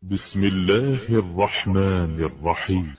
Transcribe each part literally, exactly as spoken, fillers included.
بسم الله الرحمن الرحيم.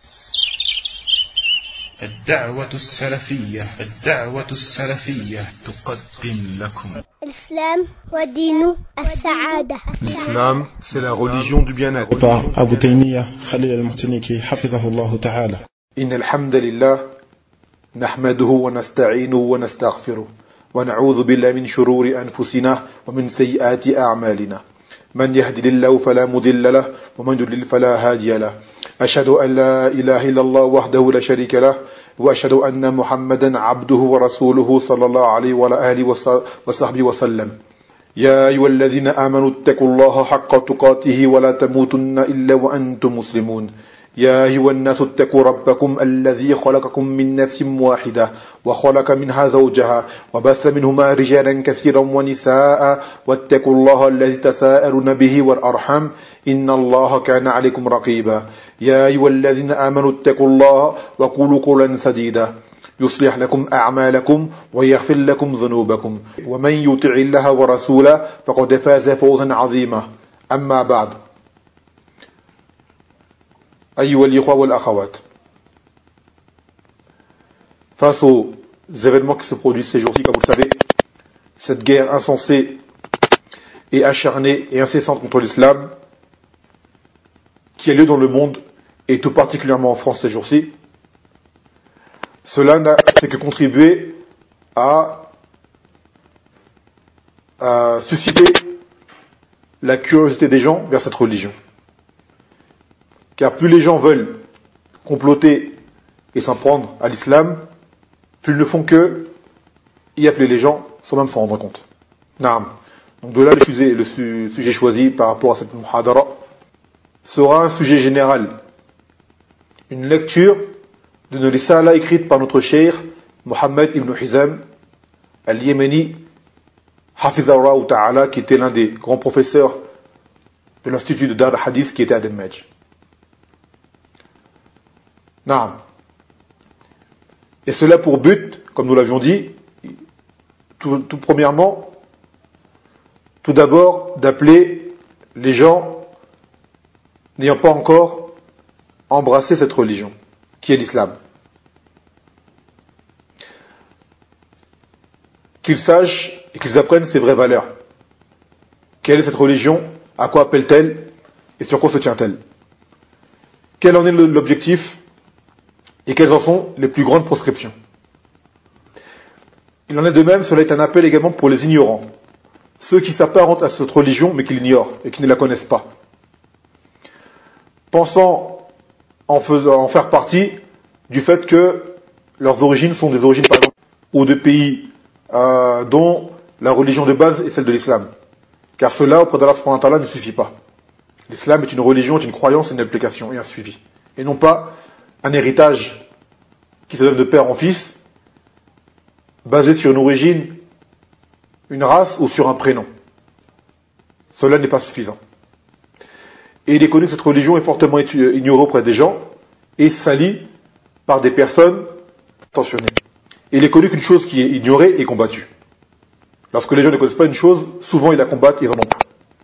الدعوة السلفية الدعوة السلفية تقدم لكم الإسلام ودين السعادة. L'islam, c'est la religion du bien-être. Par Abu Taymiyyah Khalil al-Muhtaniki hafidhahullah ta'ala. إن الحمد لله نحمده ونستعينه ونستغفره ونعوذ بالله من شرور أنفسنا ومن سيئات أعمالنا من يهد الله فلا مضل له ومن يضلل فلا هادي له أشهد أن لا إله إلا الله وحده لا شريك له وأشهد أن محمدا عبده ورسوله صلى الله عليه وعلى آله وصحبه وسلم. يا أيها الذين آمنوا اتقوا الله حق تقاته ولا تموتن إلا وأنتم مسلمون. يا أيها الناس اتقوا ربكم الذي خلقكم من نفس واحدة وخلق منها زوجها وبث منهما رجالا كثيرا ونساء واتقوا الله الذي تساءلون به والأرحام إن الله كان عليكم رقيبا. يا أيها الذين آمنوا اتقوا الله وقولوا قولا سديدا يصلح لكم أعمالكم ويغفر لكم ذنوبكم ومن يطع الله ورسوله فقد فاز فوزا عظيما. أما بعد، أيها الإخوة والأخوات, face aux événements qui se produisent ces jours-ci, comme vous le savez, cette guerre insensée et acharnée et incessante contre l'islam qui a lieu dans le monde et tout particulièrement en France ces jours-ci, cela n'a fait que contribuer à, à susciter la curiosité des gens vers cette religion. Car plus les gens veulent comploter et s'en prendre à l'islam, plus ils ne font que y appeler les gens sans même s'en rendre compte. Naam. Donc de là le sujet, le su- sujet choisi par rapport à cette muhadara sera un sujet général. Une lecture d'une risala écrite par notre cheikh Mohammed ibn Hizam al-Yémeni Hafizahullah Ta'ala, qui était l'un des grands professeurs de l'institut de Dar al-Hadith qui était à Demmaj. Naam. Et cela pour but, comme nous l'avions dit, tout, tout premièrement, tout d'abord d'appeler les gens n'ayant pas encore embrassé cette religion, qui est l'islam. Qu'ils sachent et qu'ils apprennent ses vraies valeurs. Quelle est cette religion? À quoi appelle-t-elle? Et sur quoi se tient-elle? Quel en est l'objectif? Et quelles en sont les plus grandes proscriptions? Il en est de même, cela est un appel également pour les ignorants, ceux qui s'apparentent à cette religion mais qui l'ignorent et qui ne la connaissent pas, pensant en, faisant, en faire partie du fait que leurs origines sont des origines, par exemple, ou de pays euh, dont la religion de base est celle de l'islam. Car cela, auprès d'Allah subhanahu wa ta'ala, ne suffit pas. L'islam est une religion, est une croyance, une application et un suivi. Et non pas un héritage qui se donne de père en fils, basé sur une origine, une race ou sur un prénom. Cela n'est pas suffisant. Et il est connu que cette religion est fortement ignorée auprès des gens et salie par des personnes intentionnées. Et il est connu qu'une chose qui est ignorée est combattue. Lorsque les gens ne connaissent pas une chose, souvent ils la combattent et ils en ont peur.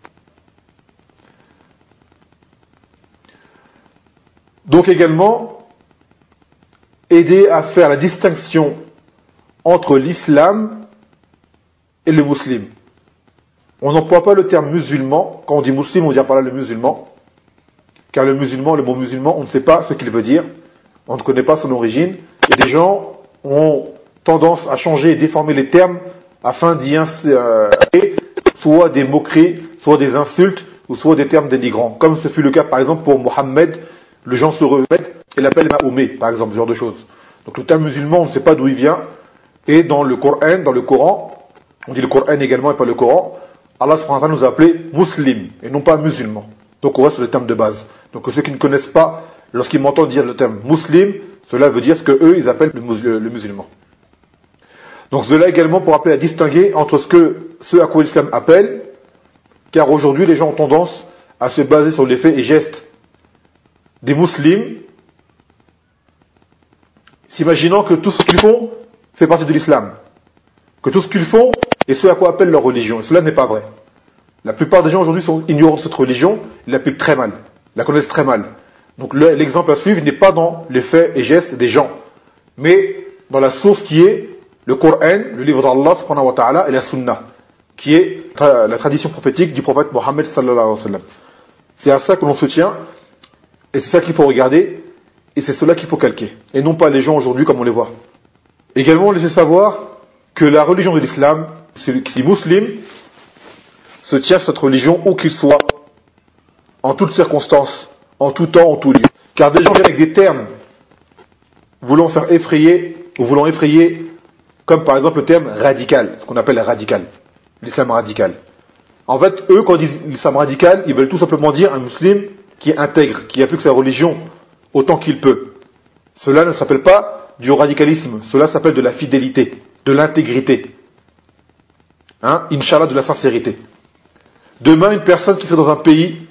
Donc également, aider à faire la distinction entre l'islam et le musulman. On n'emploie pas le terme musulman. Quand on dit musulman, on dit par là le musulman. Car le musulman, le mot musulman, on ne sait pas ce qu'il veut dire. On ne connaît pas son origine. Et des gens ont tendance à changer et déformer les termes afin d'y insérer soit des moqueries, soit des insultes, ou soit des termes dénigrants. Comme ce fut le cas par exemple pour Mohammed, le gens se remettent et l'appellent Mahomet, par exemple, ce genre de choses. Donc le terme musulman, on ne sait pas d'où il vient. Et dans le Coran, dans le Coran, on dit le Coran également et pas le Coran, Allah subhanahu wa ta'ala nous a appelés muslim et non pas musulmans. Donc on reste sur le terme de base. Donc ceux qui ne connaissent pas, lorsqu'ils m'entendent dire le terme muslim, cela veut dire ce que eux ils appellent le, mus- le musulman. Donc cela également pour appeler à distinguer entre ce que ce à quoi l'islam appelle, car aujourd'hui les gens ont tendance à se baser sur les faits et gestes des musulmans, s'imaginant que tout ce qu'ils font fait partie de l'islam, que tout ce qu'ils font est ce à quoi appelle leur religion. Et cela n'est pas vrai. La plupart des gens aujourd'hui sont ignorants de cette religion, ils l'appliquent très mal. Ils la connaissent très mal. Donc le, l'exemple à suivre n'est pas dans les faits et gestes des gens, mais dans la source qui est le Coran, le livre d'Allah subhanahu wa ta'ala, et la Sunna, qui est tra- la tradition prophétique du prophète Mohammed sallallahu alayhi wa sallam. C'est à ça que l'on se tient, et c'est ça qu'il faut regarder, et c'est cela qu'il faut calquer, et non pas les gens aujourd'hui comme on les voit. Également, laissez savoir que la religion de l'islam, si musulman, se tient cette religion où qu'il soit, en toutes circonstances, en tout temps, en tout lieu. Car des gens viennent avec des termes voulant faire effrayer, ou voulant effrayer, comme par exemple le terme radical, ce qu'on appelle radical, l'islam radical. En fait, eux, quand ils disent l'islam radical, ils veulent tout simplement dire un musulman qui est intègre, qui applique sa religion autant qu'il peut. Cela ne s'appelle pas du radicalisme, cela s'appelle de la fidélité, de l'intégrité. Hein, Inch'Allah, de la sincérité. Demain, une personne qui serait dans un pays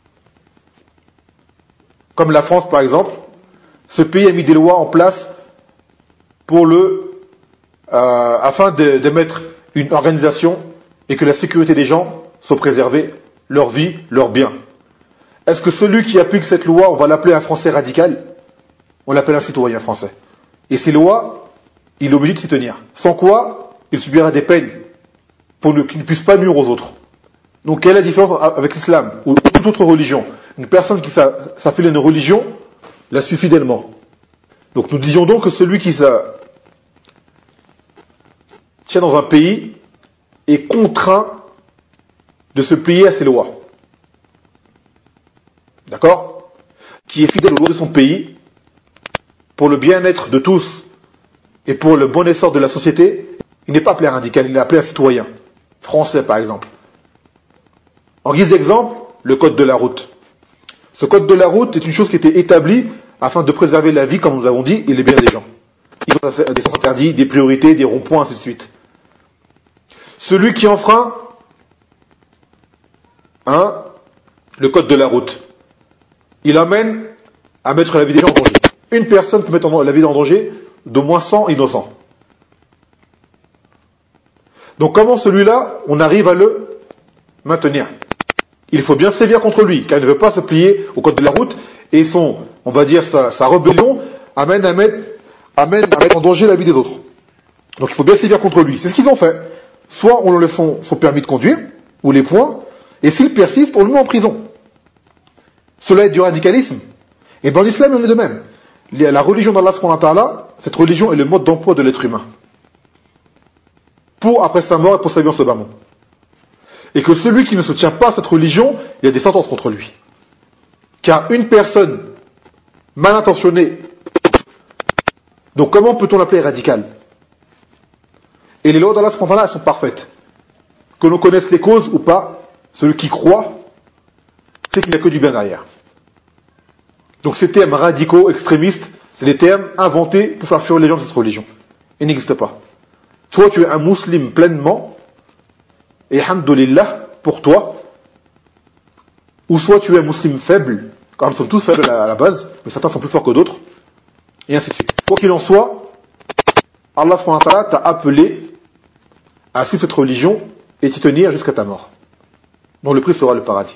comme la France par exemple, ce pays a mis des lois en place pour le, euh, afin de, de mettre une organisation et que la sécurité des gens soit préservée, leur vie, leurs biens. Est-ce que celui qui applique cette loi, on va l'appeler un Français radical? On l'appelle un citoyen français. Et ces lois, il est obligé de s'y tenir. Sans quoi, il subira des peines pour ne, qu'il ne puisse pas nuire aux autres. Donc quelle est la différence avec l'islam ou toute autre religion? Une personne qui s'affile à une religion la suit fidèlement. Donc nous disions donc que celui qui ça tient dans un pays est contraint de se plier à ses lois. D'accord? Qui est fidèle aux lois de son pays pour le bien-être de tous et pour le bon essor de la société, il n'est pas appelé un radical, il est appelé un citoyen. Français par exemple. En guise d'exemple, le code de la route. Ce code de la route est une chose qui était établie afin de préserver la vie, comme nous avons dit, et les biens des gens. Il y a des sens interdits, des priorités, des ronds-points, ainsi de suite. Celui qui enfreint hein, le code de la route, il amène à mettre la vie des gens en danger. Une personne peut mettre la vie en danger d'au moins cent innocents. Donc comment celui-là, on arrive à le maintenir? Il faut bien sévir contre lui, car il ne veut pas se plier au code de la route, et son, on va dire, sa, sa rébellion amène à, mettre, amène à mettre en danger la vie des autres. Donc il faut bien sévir contre lui. C'est ce qu'ils ont fait. Soit on leur fait son permis de conduire, ou les points, et s'il persiste, on le met en prison. Cela est du radicalisme. Et dans l'islam, il en est de même. La religion d'Allah subhanahu wa ta'ala, cette religion est le mode d'emploi de l'être humain. Pour après sa mort et pour sa vie en ce bas monde. Et que celui qui ne se tient pas à cette religion, il y a des sentences contre lui. Car une personne mal intentionnée, donc comment peut-on l'appeler radicale? Et les lois d'Allah subhanahu wa ta'ala sont parfaites. Que l'on connaisse les causes ou pas, celui qui croit, c'est qu'il n'y a que du bien derrière. Donc ces termes radicaux, extrémistes, c'est des termes inventés pour faire fuir les gens de cette religion. Ils n'existent pas. Soit tu es un musulman pleinement, et alhamdoulilah pour toi, ou soit tu es un musulman faible, car nous sommes tous faibles à la base, mais certains sont plus forts que d'autres, et ainsi de suite. Quoi qu'il en soit, Allah subhanahu wa ta'ala t'a appelé à suivre cette religion et t'y tenir jusqu'à ta mort, dont le prix sera le paradis.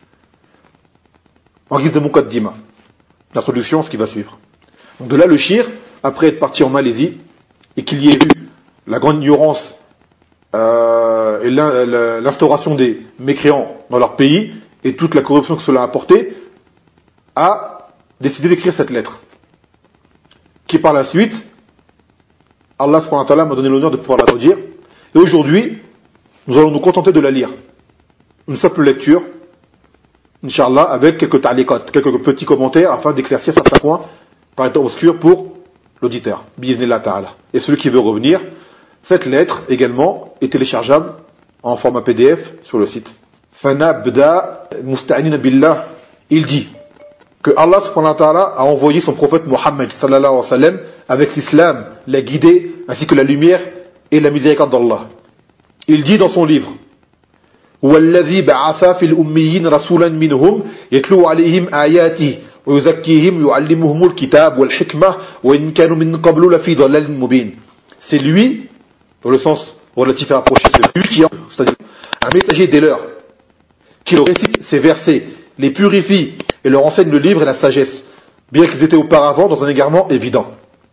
En guise de muqaddima, l'introduction, ce qui va suivre. Donc de là le shir, après être parti en Malaisie, et qu'il y ait eu la grande ignorance euh, et l'instauration des mécréants dans leur pays, et toute la corruption que cela a apporté, a décidé d'écrire cette lettre. Qui par la suite, Allah subhanahu wa ta'ala m'a donné l'honneur de pouvoir la traduire. Et aujourd'hui, nous allons nous contenter de la lire. Une simple lecture, Inch'Allah, avec quelques ta'liqat, quelques petits commentaires, afin d'éclaircir certains points par état obscur pour l'auditeur. Bi'idhnillah ta'ala. Et celui qui veut revenir, cette lettre également est téléchargeable en format P D F sur le site. Fanabda musta'inina billah, il dit que Allah subhanahu wa ta'ala a envoyé son prophète Mohammed sallallahu alayhi wa sallam avec l'islam, la guidée, ainsi que la lumière et la miséricorde d'Allah. Il dit dans son livre: والذي بعث في الأميين رسولا منهم يتلو عليهم آياته ويزكيهم يعلمهم الكتاب والحكمة وإن كانوا من قبل لفي ضلال مبين. C'est lui, dans le sens relatif à approcher, c'est lui qui, c'est-à-dire un messager des leurs, qui leur récite ces versets, les purifie et leur enseigne le livre et la sagesse, bien qu'ils étaient auparavant dans un égarement évident.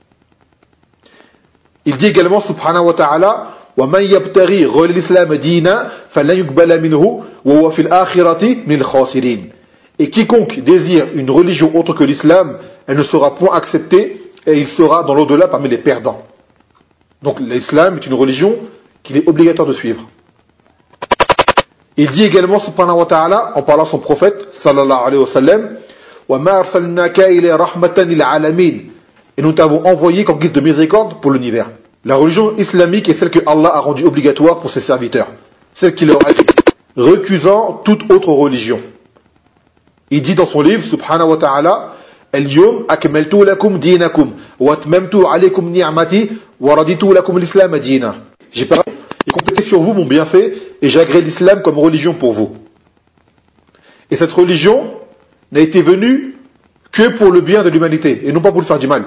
Il dit également, subhanahu wa ta'ala, وَمَنْ يَبْتَغِي غَيْرَ الْإِسْلَامَ دِينًا فَلَنْ يُقْبَلَ مِنْهُ وَهُوَ فِي الْآخِرَةِ مِنَ الْخَاسِرِينَ. Et quiconque désire une religion autre que l'islam, elle ne sera point acceptée et il sera dans l'au-delà parmi les perdants. Donc l'islam est une religion qu'il est obligatoire de suivre. Il dit également, subhanahu wa ta'ala, en parlant à son prophète, sallallahu alayhi wa sallam, وَمَا أَرْسَلْنَاكَ إِلَى رَحْمَةً لِلْعَالَمِينَ. Et nous t'avons envoyé qu'en guise de miséricorde pour l'univers. La religion islamique est celle que Allah a rendue obligatoire pour ses serviteurs, celle qui leur a dit, recusant toute autre religion. Il dit dans son livre, subhanahu wa ta'ala, اليوم أكملت لكم دينكم وأتممت عليكم نعمتي ورضيت لكم الإسلام دينا. J'ai parlé et complété sur vous mon bienfait et j'ai agréé l'islam comme religion pour vous. Et cette religion n'a été venue que pour le bien de l'humanité et non pas pour lui faire du mal.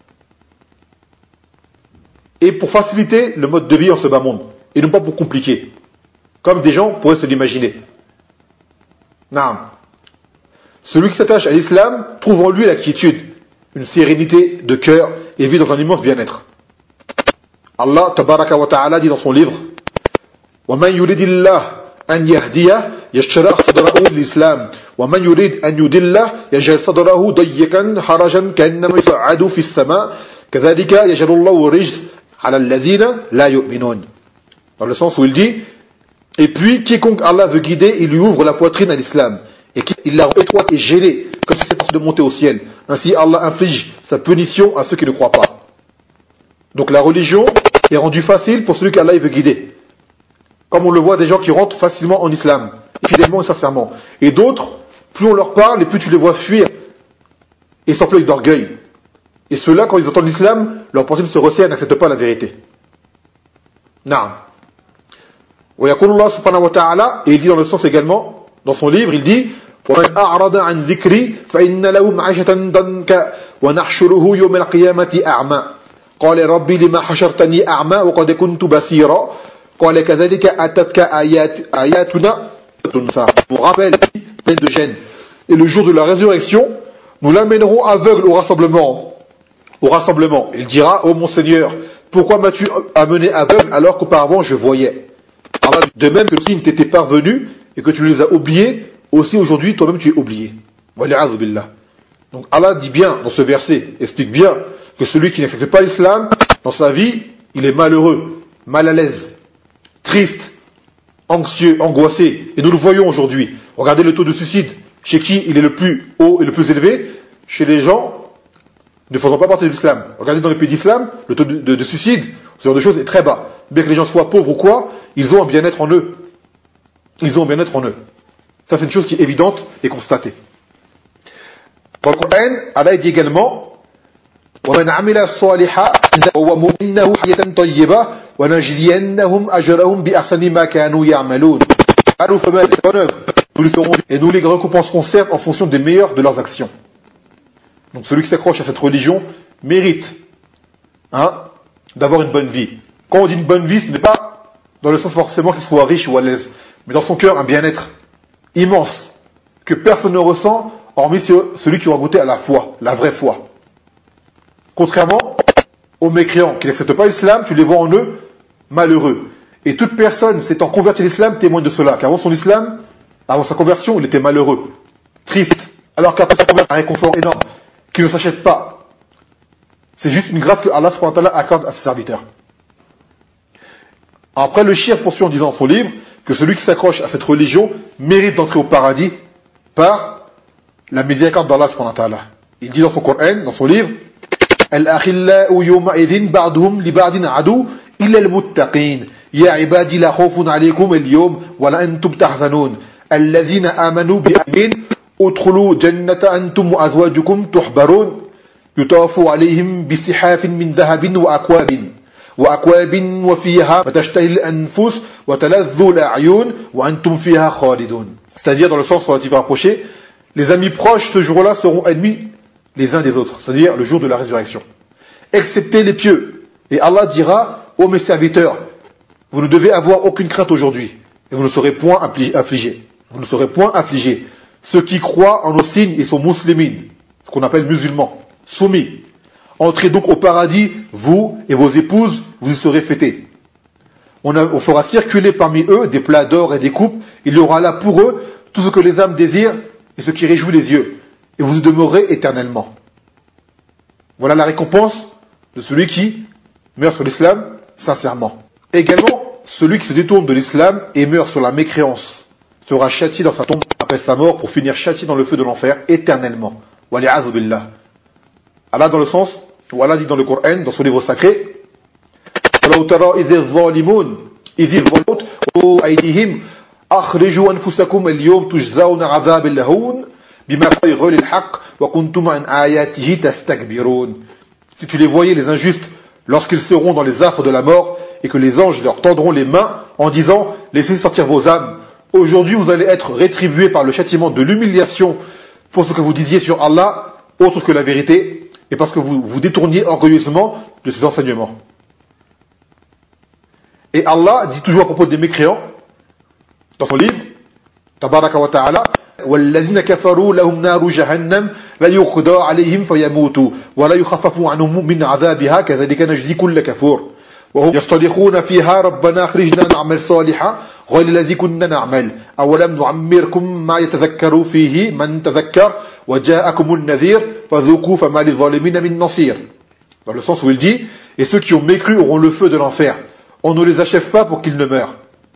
Et pour faciliter le mode de vie en ce bas monde et non pas pour compliquer, comme des gens pourraient se l'imaginer. Naam. Celui qui s'attache à l'islam trouve en lui la quiétude, une sérénité de cœur et vit dans un immense bien-être. Allah tabaraka wa ta'ala dit dans son livre, وَمَنْ يُرِدِ اللَّهِ أَنْ يَهْدِيَهُ يَشْرَحْ صَدْرَهُ لِلْإِسْلَامِ وَمَنْ يُرِدْ أَنْ يُضِلَّهُ يَجْعَلْ صَدْرَهُ ضَيِّقًا حَرَجًا كَأَنَّمَا يَصْعَدُ فِي السَّمَاءِ كَذَلِكَ يَجْعَلُ اللَّهُ الرِّجْسَ عَلَى الَّذِينَ لَا يُؤْمِنُونَ. Dans le sens où il dit, et puis quiconque Allah veut guider, il lui ouvre la poitrine à l'islam. Et qu'il la rend étroite et gênée, comme si c'était de monter au ciel. Ainsi, Allah inflige sa punition à ceux qui ne croient pas. Donc la religion est rendue facile pour celui qu'Allah veut guider. Comme on le voit des gens qui rentrent facilement en islam, fidèlement et sincèrement. Et d'autres, plus on leur parle, et plus tu les vois fuir et s'enfler d'orgueil. Et ceux-là, quand ils entendent l'islam, leur poitrine se resserre et n'acceptent pas la vérité. Naam. Wa yaqulullah subhanahu wa ta'ala, et il dit dans le sens également, dans son livre, il dit وَمَنْ أَعْرَضَ عَنْ ذِكْرِي فَإِنَّ لَهُ مَعِيشَةً ضَنكًا وَنَحْشُرُهُ يَوْمَ الْقِيَامَةِ أَعْمَى قَالَ رَبِّ لِمَ حَشَرْتَنِي أَعْمَى وَقَدْ كُنْتُ بَصِيرًا قَالَ كَذَلِكَ أَتَتْكَ آيَاتُنَا تُنْسَى. On rappelle, plein de gêne. Et le jour de la résurrection, nous l'amènerons aveugle au rassemblement. Au rassemblement. Il dira, ô mon Seigneur, pourquoi m'as-tu amené aveugle alors qu'auparavant je voyais? Alors, de même que si ne t'étais parvenu et que tu les as oubliés, aussi aujourd'hui toi-même tu es oublié. Wali'adhu billah. Donc Allah dit bien dans ce verset, explique bien que celui qui n'accepte pas l'islam, dans sa vie, il est malheureux, mal à l'aise, triste, anxieux, angoissé. Et nous le voyons aujourd'hui. Regardez le taux de suicide. Chez qui il est le plus haut et le plus élevé? Chez les gens ne faisant pas partie de l'islam. Regardez dans les pays d'islam, le taux de, de, de suicide, ce genre de choses est très bas. Bien que les gens soient pauvres ou quoi, ils ont un bien-être en eux. Ils ont un bien-être en eux. Ça, c'est une chose qui est évidente et constatée. Dans le Coran, Allah dit également وَمَنْ عَمِلَ الصَّالِحَةَ وَمُؤْمِنَّهُ حَيَةً طَيِّبَةً وَنَجْزِيَنَّهُمْ أَجْرَهُم بِأَحْسَنِ مَا كَانُوا يَعْمَلُونَ. Alors, nous les bonnes œuvres, nous les ferons et nous les récompenserons certes en fonction des meilleures de leurs actions. Donc, celui qui s'accroche à cette religion mérite hein, d'avoir une bonne vie. Quand on dit une bonne vie, ce n'est pas dans le sens forcément qu'il soit riche ou à l'aise, mais dans son cœur un bien-être immense, que personne ne ressent, hormis celui qui aura goûté à la foi, la vraie foi. Contrairement aux mécréants qui n'acceptent pas l'islam, tu les vois en eux malheureux. Et toute personne s'étant convertie à l'islam témoigne de cela, qu'avant son islam, avant sa conversion, il était malheureux, triste, alors qu'après sa conversion, un réconfort énorme, qu'il ne s'achète pas. C'est juste une grâce que Allah subhanahu wa ta'ala accorde à ses serviteurs. Après, le shir poursuit en disant dans son livre que celui qui s'accroche à cette religion mérite d'entrer au paradis par la miséricorde d'Allah subhanahu wa ta'ala. Il dit dans son Coran, dans son livre, Al-akhillau yawma'idhin ba'duhum li ba'din adu illa al-muttaqin ya ibadi la khawfun alaykum al-yawm wa la antum tahzanun alladhina amanu bi amin udkhulu jannata antum wa azwajukum tuhbarun yutawafu alayhim bi sihafin min dhahabin wa akwabin وأكواب وفيها فتشتهي الأنفس وتلذ الأعين وأنتم فيها خالدون. C'est-à-dire dans le sens relatif rapproché, les amis proches ce jour-là seront ennemis les uns des autres, c'est-à-dire le jour de la résurrection. Excepté les pieux. Et Allah dira, ô mes serviteurs, vous ne devez avoir aucune crainte aujourd'hui, et vous ne serez point affligés. Vous ne serez point affligés. ceux qui croient en nos signes et sont muslimines, ce qu'on appelle musulmans, soumis. Entrez donc au paradis, vous et vos épouses, vous y serez fêtés. On, a, on fera circuler parmi eux des plats d'or et des coupes. Il y aura là pour eux tout ce que les âmes désirent et ce qui réjouit les yeux. Et vous y demeurez éternellement. Voilà la récompense de celui qui meurt sur l'islam sincèrement. Également, celui qui se détourne de l'islam et meurt sur la mécréance sera châtié dans sa tombe après sa mort pour finir châtié dans le feu de l'enfer éternellement. Wali'adhu billah. Allah dans le sens où Allah dit dans le Coran, dans son livre sacré, وَلَوْ تَرَى إِذِ الظَّالِمُونَ إِذِ الظَّالِمُونَ أَيْدِيهِمْ أَخْرِجُوا أَنفُسَكُمْ الْيَوْمَ تُجْزَوْنَ عَذَابَ الْهُونِ بِمَا غَيْرِ الْحَقِّ وَكُنْتُمْ عَنْ آيَاتِهِ تَسْتَكْبِرُونَ. Si tu les voyais, les injustes, lorsqu'ils seront dans les affres de la mort et que les anges leur tendront les mains en disant « Laissez sortir vos âmes. Aujourd'hui, vous allez être rétribués par le châtiment de l'humiliation pour ce que vous disiez sur Allah, autre que la vérité, et parce que vous vous détourniez orgueilleusement de ses enseignements. » Et Allah dit toujours à propos des mécréants, dans son livre, Tabaraka wa ta'ala, وَالَّذِينَ كَفَرُوا لَهُمْ نَارُ جَهَنَّمْ لَا يُقْضَى عَلَيْهِمْ فَيَمُوتُوا وَلَا يُخَفَّفُ عَنْهُمْ مِنْ عَذَابِهَا كَذَلِكَ نَجْزِي كُلَّ كَفُورٍ وهم يصطرخون فيها ربنا أخرجنا نعمل صالحا غير الذي كنا نعمل أولم نعمركم ما يتذكر فيه من تذكر وجاءكم النذير فذوقوا فما للظالمين من نصير. Dans le sens où il dit, et ceux qui ont mécru auront le feu de l'enfer. On ne les achève pas pour qu'ils ne meurent.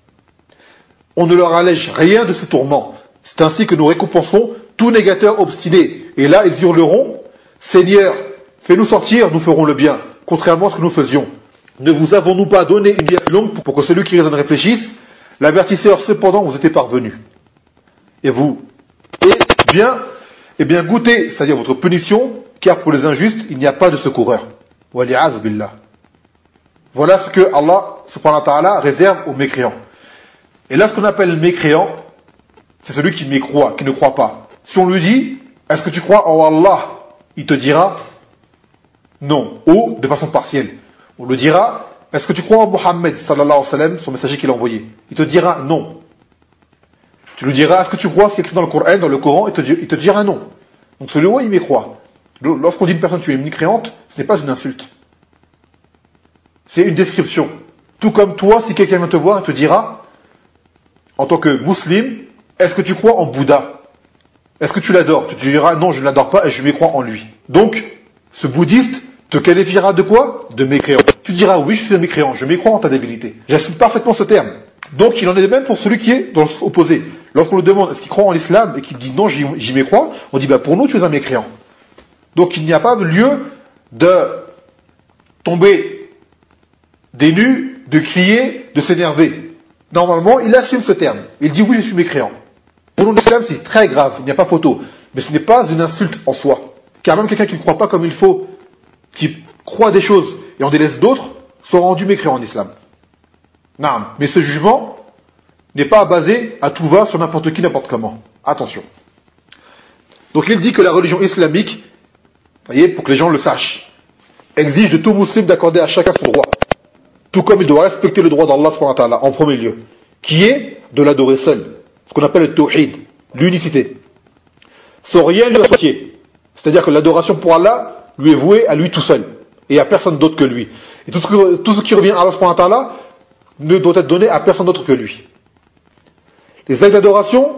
On ne leur allège rien de ces tourments. C'est ainsi que nous récompensons tout négateur obstiné. Et là, ils hurleront, Seigneur, fais-nous sortir, nous ferons le bien, contrairement à ce que nous faisions. Ne vous avons-nous pas donné une vie assez longue pour que celui qui raisonne réfléchisse? L'avertisseur cependant vous était parvenu. Et vous, et bien, et bien goûtez, c'est-à-dire votre punition, car pour les injustes, il n'y a pas de secoureur. Wali'adhu billah. Voilà ce que Allah, subhanahu wa ta'ala, réserve aux mécréants. Et là, ce qu'on appelle le mécréant, c'est celui qui mécroit, qui ne croit pas. Si on lui dit, est-ce que tu crois en Allah? Il te dira, non, ou de façon partielle. On le dira, est-ce que tu crois en Mohammed, sallallahu alayhi wa sallam, son messager qu'il a envoyé? Il te dira non. Tu lui diras, est-ce que tu crois ce qui est écrit dans le Coran, dans le Coran? Il te, il te dira non. Donc celui-là, il mécroit. Lorsqu'on dit une personne, tu es une mécréante, ce n'est pas une insulte. C'est une description. Tout comme toi, si quelqu'un vient te voir et te dira, en tant que musulman, est-ce que tu crois en Bouddha? Est-ce que tu l'adores? Tu te diras, non, je ne l'adore pas et je mécrois en lui. Donc, ce bouddhiste te qualifiera de quoi? De mécréant. Tu diras, oui, je suis un mécréant, je mécrois en ta divinité. J'assume parfaitement ce terme. Donc, il en est de même pour celui qui est dans l'opposé. Lorsqu'on le demande, est-ce qu'il croit en l'islam et qu'il dit non, j'y, j'y mécrois, on dit, bah, pour nous, tu es un mécréant. Donc, il n'y a pas lieu de tomber des nues, de crier, de s'énerver. Normalement, il assume ce terme. Il dit, oui, je suis mécréant. Pour nous, l'islam, c'est très grave, il n'y a pas photo. Mais ce n'est pas une insulte en soi. Car même quelqu'un qui ne croit pas comme il faut, qui croit des choses et en délaisse d'autres, sont rendus mécréants en islam. Non, mais ce jugement n'est pas basé à tout va sur n'importe qui, n'importe comment. Attention. Donc il dit que la religion islamique, voyez, pour que les gens le sachent, exige de tout musulman d'accorder à chacun son droit. Tout comme il doit respecter le droit d'Allah subhanahu wa ta'ala, en premier lieu, qui est de l'adorer seul. Ce qu'on appelle le tawhid, l'unicité. Sans rien lui associer. C'est-à-dire que l'adoration pour Allah lui est vouée à lui tout seul. Et à personne d'autre que lui. Et tout ce, que, tout ce qui revient à Allah subhanahu wa ta'ala ne doit être donné à personne d'autre que lui. Les actes d'adoration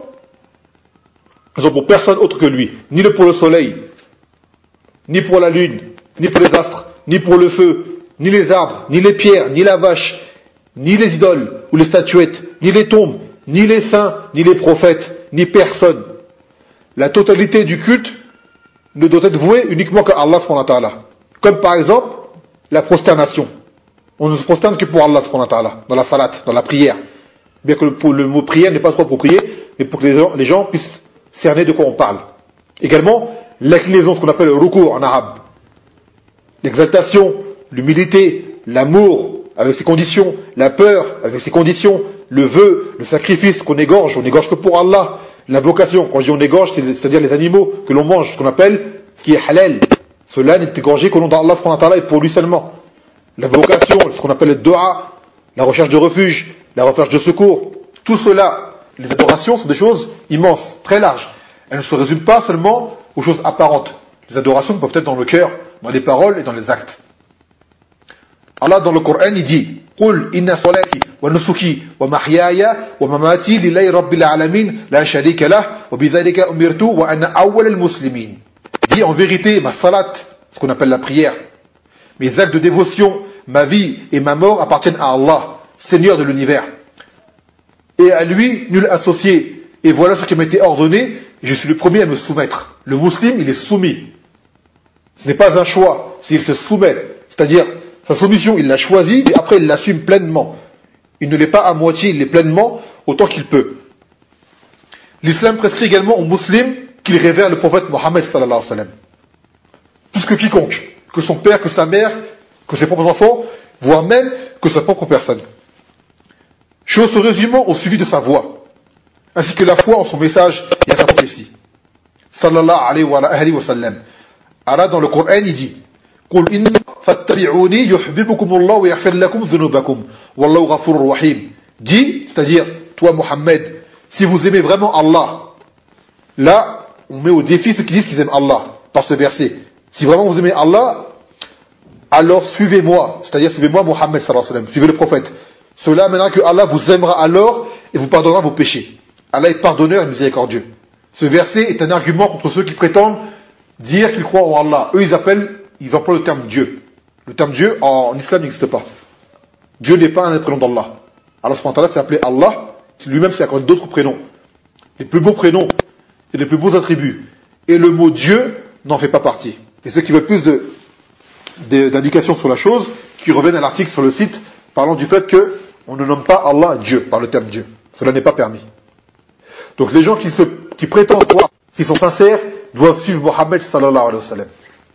ne sont pour personne autre que lui. Ni le pour le soleil, ni pour la lune, ni pour les astres, ni pour le feu, ni les arbres, ni les pierres, ni la vache, ni les idoles ou les statuettes, ni les tombes, ni les saints, ni les prophètes, ni personne. La totalité du culte ne doit être vouée uniquement qu'à Allah subhanahu wa ta'ala. Comme par exemple, la prosternation. On ne se prosterne que pour Allah subhanahu wa ta'ala, dans la salat, dans la prière. Bien que le, le mot prière n'est pas trop pour prier, mais pour que les gens, les gens puissent cerner de quoi on parle. Également, l'inclinaison, ce qu'on appelle le ruku' en arabe. L'exaltation, l'humilité, l'amour avec ses conditions, la peur avec ses conditions, le vœu, le sacrifice qu'on égorge, on n'égorge que pour Allah. L'invocation, quand je dis on égorge, c'est-à-dire les animaux que l'on mange, ce qu'on appelle, ce qui est halal. Cela n'est égorgé qu'au nom d'Allah subhanahu wa ta'ala et pour lui seulement. L'invocation, ce qu'on appelle le dua, la recherche de refuge, la recherche de secours. Tout cela, les adorations sont des choses immenses, très larges. elle ne se résume pas seulement aux choses apparentes. Les adorations peuvent être dans le cœur, dans les paroles et dans les actes. Allah dans le Coran il dit قل إن صلاتي ونسكي ومحياي ومماتي لله رب العالمين لا شريك له وبذلك أمرت وأنا أول المسلمين. Dit en vérité ma salat, ce qu'on appelle la prière, mes actes de dévotion, ma vie et ma mort appartiennent à Allah, Seigneur de l'univers. Et à lui, nul associé. Et voilà ce qui m'a été ordonné, et je suis le premier à me soumettre. Le musulman, il est soumis. Ce n'est pas un choix, c'est il se soumet. C'est-à-dire, sa soumission, il l'a choisie, et après il l'assume pleinement. Il ne l'est pas à moitié, il l'est pleinement, autant qu'il peut. L'islam prescrit également aux musulmans qu'il révère le prophète Mohammed sallallahu alayhi wa sallam. Plus que quiconque, que son père, que sa mère, que ses propres enfants, voire même que sa propre personne. Chose se résumant au suivi de sa voix, ainsi que la foi en son message et à sa prophétie. Sallallahu alayhi wa alayhi wa sallam. Allah dans le Coran il dit قل إن فاتبعوني يحببكم الله ويغفر لكم ذنوبكم والله غفور رحيم. Dis, c'est-à-dire toi Mohammed, si vous aimez vraiment Allah, là on met au défi ceux qui disent qu'ils aiment Allah par ce verset. Si vraiment vous aimez Allah, alors suivez-moi, c'est-à-dire suivez-moi Mohammed sallallahu alayhi wa sallam, suivez le prophète. Cela amènera que Allah vous aimera alors et vous pardonnera vos péchés. Allah est pardonneur et miséricordieux. Ce verset est un argument contre ceux qui prétendent dire qu'ils croient en Allah. Eux ils appellent Ils emploient le terme Dieu. Le terme Dieu, en islam, n'existe pas. Dieu n'est pas un prénom d'Allah. Allah subhanahu wa ta'ala s'est appelé Allah, lui-même s'est accordé d'autres prénoms. Les plus beaux prénoms et les plus beaux attributs. Et le mot Dieu n'en fait pas partie. Et ceux qui veulent plus de, de, d'indications sur la chose, qui reviennent à l'article sur le site, parlant du fait que on ne nomme pas Allah Dieu, par le terme Dieu. Cela n'est pas permis. Donc les gens qui, se, qui prétendent croire, s'ils sont sincères, doivent suivre Mohammed sallallahu alayhi wa sallam.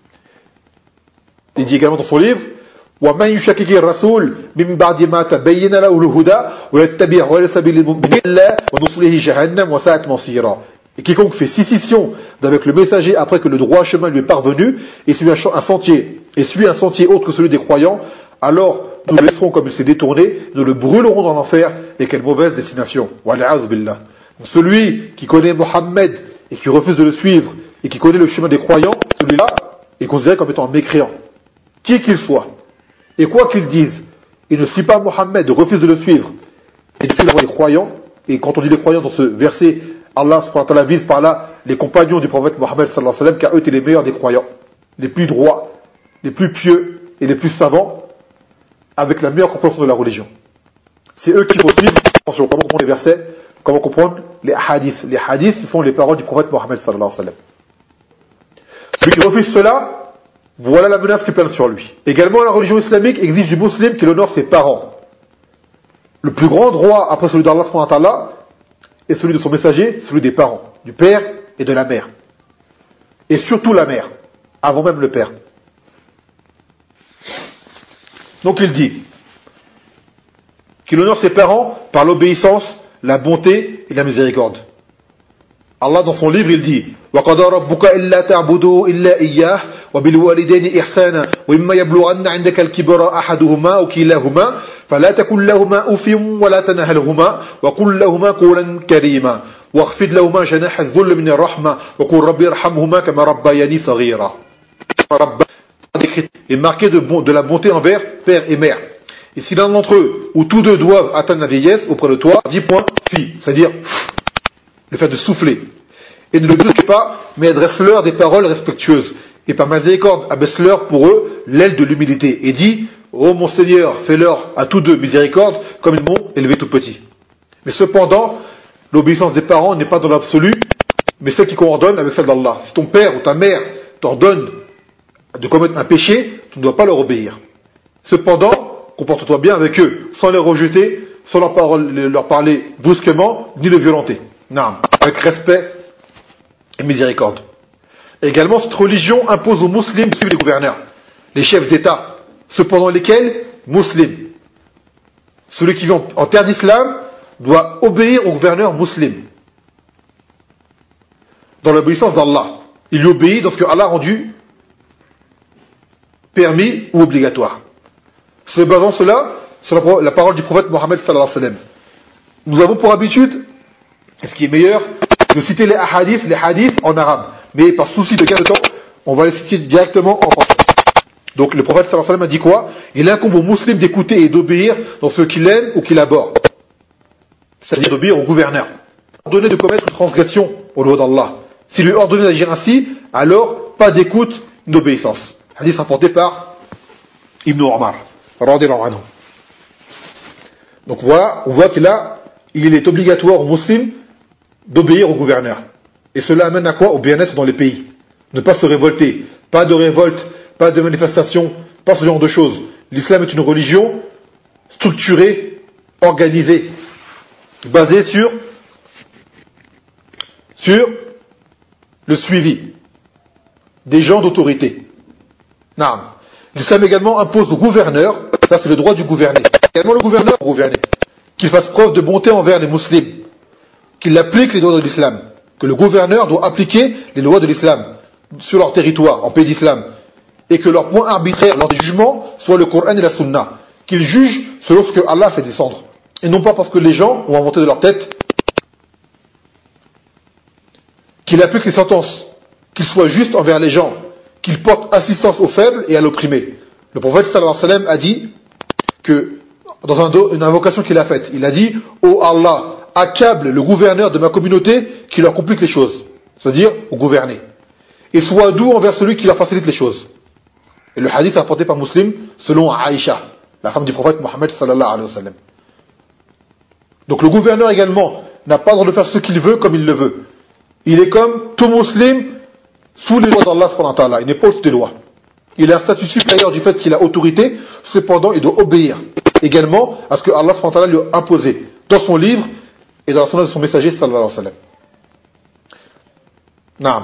Il dit également dans son livre وَمَنْ يُشَكِكِ الرَّسُولِ مِنْ بَعْدِ مَا تَبَيَّنَ لَهُ الْهُدَى وَيَتَّبِعْ غَيْرَ سَبِيلِ الْمُؤْمِنِينَ إِلَّا وَنُصْلِهِ جَهَنَّمَ وَسَاءَتْ مَصِيرًا. Et quiconque fait scission d'avec le messager après que le droit chemin lui est parvenu et suit un sentier et suit un sentier autre que celui des croyants, alors nous le laisserons comme il s'est détourné, nous le brûlerons dans l'enfer, et quelle mauvaise destination. Wa'al'adhu billah. Celui qui connaît Mohammed et qui refuse de le suivre et qui connaît le chemin des croyants, celui-là est considéré comme étant un mécréant. Qui qu'il soit, et quoi qu'il dise, il ne suit pas Mohammed, refuse de le suivre, et de suivre les croyants, et quand on dit les croyants dans ce verset, Allah subhanahu wa ta'ala vise par là les compagnons du prophète Mohammed sallallahu alayhi wa sallam, car eux étaient les meilleurs des croyants, les plus droits, les plus pieux, et les plus savants, avec la meilleure compréhension de la religion. C'est eux qu'il faut suivre. Attention, comment comprendre les versets, comment comprendre les hadiths. Les hadiths, ce sont les paroles du prophète Mohammed sallallahu alayhi wa sallam. Celui qui refuse cela, voilà la menace qui plane sur lui. Également, la religion islamique exige du musulman qu'il honore ses parents. Le plus grand droit après celui d'Allah subhanahu wa ta'ala est celui de son messager, celui des parents, du père et de la mère. Et surtout la mère, avant même le père. Donc il dit qu'il honore ses parents par l'obéissance, la bonté et la miséricorde. Allah dans son livre il dit وَقَضَى رَبُّكَ إِلَّا تَعْبُدُوا إِلَّا إِيَّاهُ وَبِالْوَالِدَيْنِ إِحْسَانًا وَإِمَّا يَبْلُغَنَّ عِندَكَ الْكِبَرَ أَحَدُهُمَا أَوْ كِلَاهُمَا فَلَا تَقُل لَّهُمَا أُفٍّ وَلَا تَنْهَرْهُمَا وَقُل لَّهُمَا قَوْلًا كَرِيمًا وَاخْفِضْ لَهُمَا جَنَاحَ الذُّلِّ مِنَ الرَّحْمَةِ وَقُل رَّبِّ ارْحَمْهُمَا كَمَا رَبَّيَانِي صَغِيرًا. Est marqué de, bon, de la bonté envers père et mère. Et si l'un d'entre eux ou tous deux doivent atteindre la vieillesse auprès de toi, dix points fi, c'est-à-dire le fait de souffler. Et ne le brusque pas, mais adresse-leur des paroles respectueuses. Et par miséricorde, abaisse-leur pour eux l'aile de l'humilité. Et dis, ô mon Seigneur, fais-leur à tous deux miséricorde, comme ils m'ont élevé tout petit. Mais cependant, l'obéissance des parents n'est pas dans l'absolu, mais celle qui coordonne avec celle d'Allah. Si ton père ou ta mère t'ordonne de commettre un péché, tu ne dois pas leur obéir. Cependant, comporte-toi bien avec eux, sans les rejeter, sans leur, parole, leur parler brusquement, ni les violenter. Non, avec respect et miséricorde. Également, cette religion impose aux musulmans de suivre les gouverneurs, les chefs d'État, cependant lesquels, musulmans. Celui qui vit en, en terre d'islam doit obéir aux gouverneurs musulmans. Dans l'obéissance d'Allah. Il lui obéit dans ce que Allah a rendu permis ou obligatoire. Se basant cela sur la, la parole du prophète Mohammed sallallahu alayhi wa sallam. Nous avons pour habitude, et ce qui est meilleur, de citer les hadiths, les hadiths en arabe. Mais par souci de gain de temps, on va les citer directement en français. Donc le prophète sallallahu alayhi wa sallam a dit quoi? Il incombe aux musulmans d'écouter et d'obéir dans ce qu'il aime ou qu'il abhorre. C'est-à-dire d'obéir au gouverneur. Ordonné de commettre une transgression au loi d'Allah. S'il lui ordonne d'agir ainsi, alors pas d'écoute, d'obéissance. Hadith rapporté par Ibn Omar. Donc voilà, on voit que là, il est obligatoire aux musulmans d'obéir au gouverneur. Et cela amène à quoi? Au bien-être dans les pays. Ne pas se révolter. Pas de révolte, pas de manifestation, pas ce genre de choses. L'islam est une religion structurée, organisée, basée sur, sur le suivi des gens d'autorité. Naam. L'islam également impose au gouverneur, ça c'est le droit du gouverné, également le gouverneur pour gouverner, qu'il fasse preuve de bonté envers les musulmans, qu'il applique les lois de l'islam, que le gouverneur doit appliquer les lois de l'islam sur leur territoire, en pays d'islam, et que leur point arbitraire lors des jugements soit le Coran et la Sunna, qu'ils jugent selon ce que Allah fait descendre, et non pas parce que les gens ont inventé de leur tête, qu'il applique les sentences, qu'il soit juste envers les gens, qu'il porte assistance aux faibles et à l'opprimé. Le prophète sallallahu alayhi wa sallam a dit que, dans un do, une invocation qu'il a faite, il a dit « Oh Allah, accable le gouverneur de ma communauté qui leur complique les choses. » C'est-à-dire au gouverner. Et sois doux envers celui qui leur facilite les choses. Et le hadith est rapporté par Muslim selon Aïcha, la femme du prophète Mohammed sallallahu alayhi wa sallam. Donc le gouverneur également n'a pas le droit de faire ce qu'il veut comme il le veut. Il est comme tout musulman sous les lois d'Allah subhanahu wa ta'ala. Il n'est pas au-dessus des lois. Il a un statut supérieur du fait qu'il a autorité, cependant il doit obéir également à ce que Allah subhanahu wa ta'ala lui a imposé dans son livre et dans la sunna de son messager sallallahu alayhi wa sallam. Naam.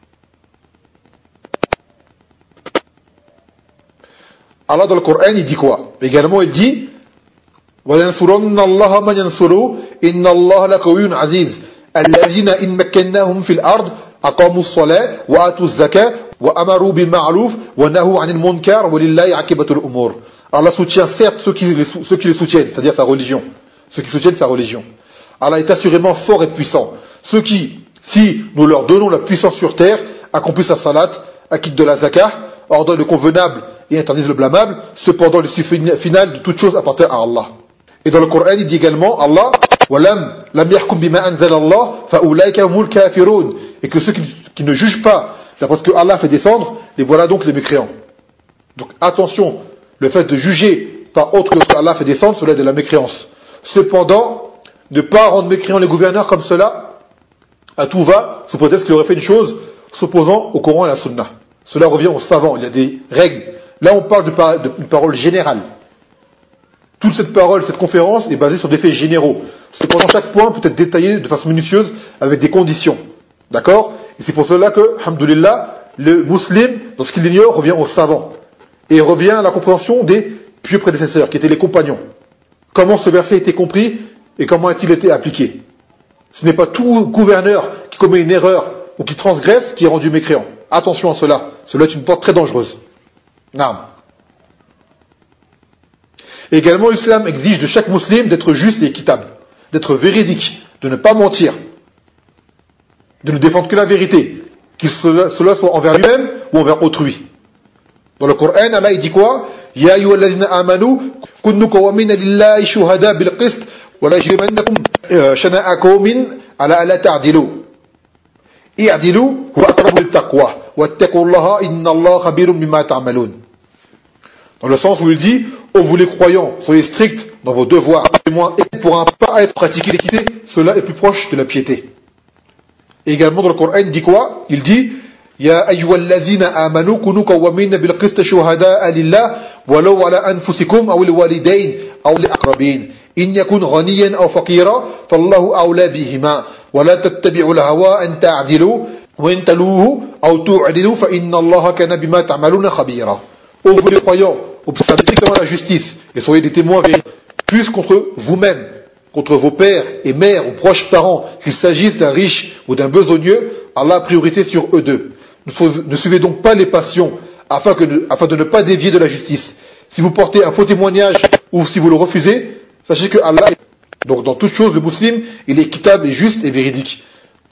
Allah dans le Coran il dit quoi? Également il dit وَلَنْصُرَنَّ اللَّهَ مَنْ يَنْصُرُهُ إِنَّ اللَّهَ لَقَوِيٌّ عَزِيزٌ الَّذِينَ إِن مَكَّنَّاهُمْ فِي الْأَرْضِ أَقَامُوا الصَّلَاةَ وَآتُوا الزَّكَاةَ وَأَمَرُوا بِالْمَعْرُوفِ وَنَهَوْا عَنِ الْمُنكَرِ وَلِلَّهِ عَاقِبَةُ الْأُمُورِ. Allah soutient certes ceux qui, les, ceux qui les soutiennent, c'est-à-dire sa religion. Ceux qui soutiennent sa religion. Allah est assurément fort et puissant. Ceux qui, si nous leur donnons la puissance sur terre, accomplissent la salat, acquittent de la zakah, ordonnent le convenable et interdisent le blâmable, cependant l'issue finale de toute chose appartient à Allah. Et dans le Coran, il dit également, Allah, وَلَمْ لَمْ يَحْكُمْ بِمَا أَنزَلَ اللَّهُ فَأُولَٰئِكَ هُمُ الْكَافِرُونَ. Et que ceux qui, qui ne jugent pas d'après ce que Allah fait descendre, les voilà donc les mécréants. Donc attention, le fait de juger par autre que ce que Allah fait descendre, cela est de la mécréance. Cependant, ne pas rendre mécréants les gouverneurs comme cela, à tout va, sous prétexte qu'il aurait fait une chose s'opposant au Coran et à la Sunna. Cela revient aux savants, il y a des règles. Là on parle d'une parole générale. Toute cette parole, cette conférence est basée sur des faits généraux. Cependant, chaque point peut être détaillé de façon minutieuse avec des conditions. D'accord? Et c'est pour cela que, alhamdoulilah, le musulman, lorsqu'il l'ignore, revient aux savants. Et revient à la compréhension des pieux prédécesseurs, qui étaient les compagnons. Comment ce verset a été compris et comment a-t-il été appliqué? Ce n'est pas tout gouverneur qui commet une erreur ou qui transgresse qui est rendu mécréant. Attention à cela. Cela est une porte très dangereuse. Naam. Également, l'islam exige de chaque musulman d'être juste et équitable, d'être véridique, de ne pas mentir, de ne défendre que la vérité, que cela, cela soit envers lui-même ou envers autrui. Dans le Coran, Allah il dit quoi? Ya ayyuhalladhina amanu kunu qawamina lillahi shuhada bil qist wa la yajrimannakum shana'a qawmin ala alla ta'dilu. I'dilu huwa aqrabu lit taqwa wattaqullaha innallaha khabirun bima ta'malun. Dans le sens où il dit, ô vous les croyants, soyez stricts dans vos devoirs, témoins, et pour un pas être pratiqué l'équité, cela est plus proche de la piété. Et également dans le Coran, il dit quoi? Il dit, Ya ayyuhalladhina amanu kunu qawwamina bil qist shuhada'a lillah walau ala anfusikum aw lil walidayn aw lil aqrabin in yakun ghaniyan aw faqira fallahu awla bihima wa la tattabi'u al hawa an ta'dilu wa in taluhu aw tu'dilu fa inna Allaha kana bima ta'maluna khabira. Ô vous les croyants, observez strictement la justice et soyez des témoins véritables, plus contre vous-même, contre vos pères et mères ou proches parents, qu'il s'agisse d'un riche ou d'un besogneux, Allah a priorité sur eux deux. Ne suivez donc pas les passions afin, que, afin de ne pas dévier de la justice. Si vous portez un faux témoignage ou si vous le refusez, sachez que Allah, donc dans toute chose, le musulman, il est équitable et juste et véridique.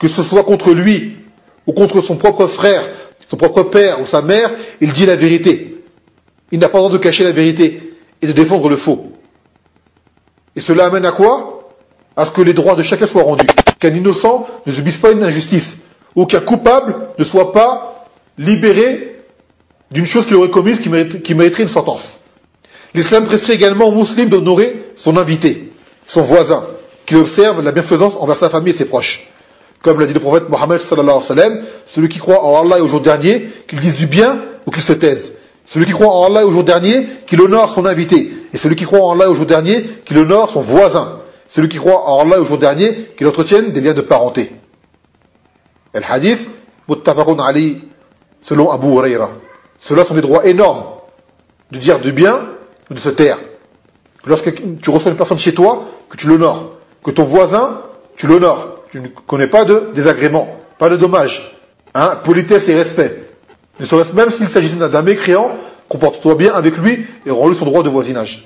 que ce soit contre lui ou contre son propre frère, son propre père ou sa mère, il dit la vérité. Il n'a pas le droit de cacher la vérité et de défendre le faux. Et cela amène à quoi? À ce que les droits de chacun soient rendus. Qu'un innocent ne subisse pas une injustice. Ou qu'un coupable ne soit pas libéré d'une chose qu'il aurait commise qui, mérite, qui mériterait une sentence. L'islam prescrit également aux musulmans d'honorer son invité, son voisin, qu'il observe la bienfaisance envers sa famille et ses proches. Comme l'a dit le prophète Mohammed sallallahu alayhi wa sallam, celui qui croit en Allah et au jour dernier, qu'il dise du bien ou qu'il se taise. Celui qui croit en Allah et au jour dernier, qu'il honore son invité. Et celui qui croit en Allah et au jour dernier, qu'il honore son voisin. Celui qui croit en Allah et au jour dernier, qu'il entretienne des liens de parenté. Et le hadith, muttafaqun alayhi, selon Abu Huraira. Cela sont des droits énormes de dire du bien ou de se taire. Que lorsque tu reçois une personne chez toi, que tu l'honores. Que ton voisin, tu l'honores. Tu ne connais pas de désagrément, pas de dommages. Hein, politesse et respect. Ne serait-ce même s'il s'agit d'un mécréant, comporte-toi bien avec lui et rends-lui son droit de voisinage.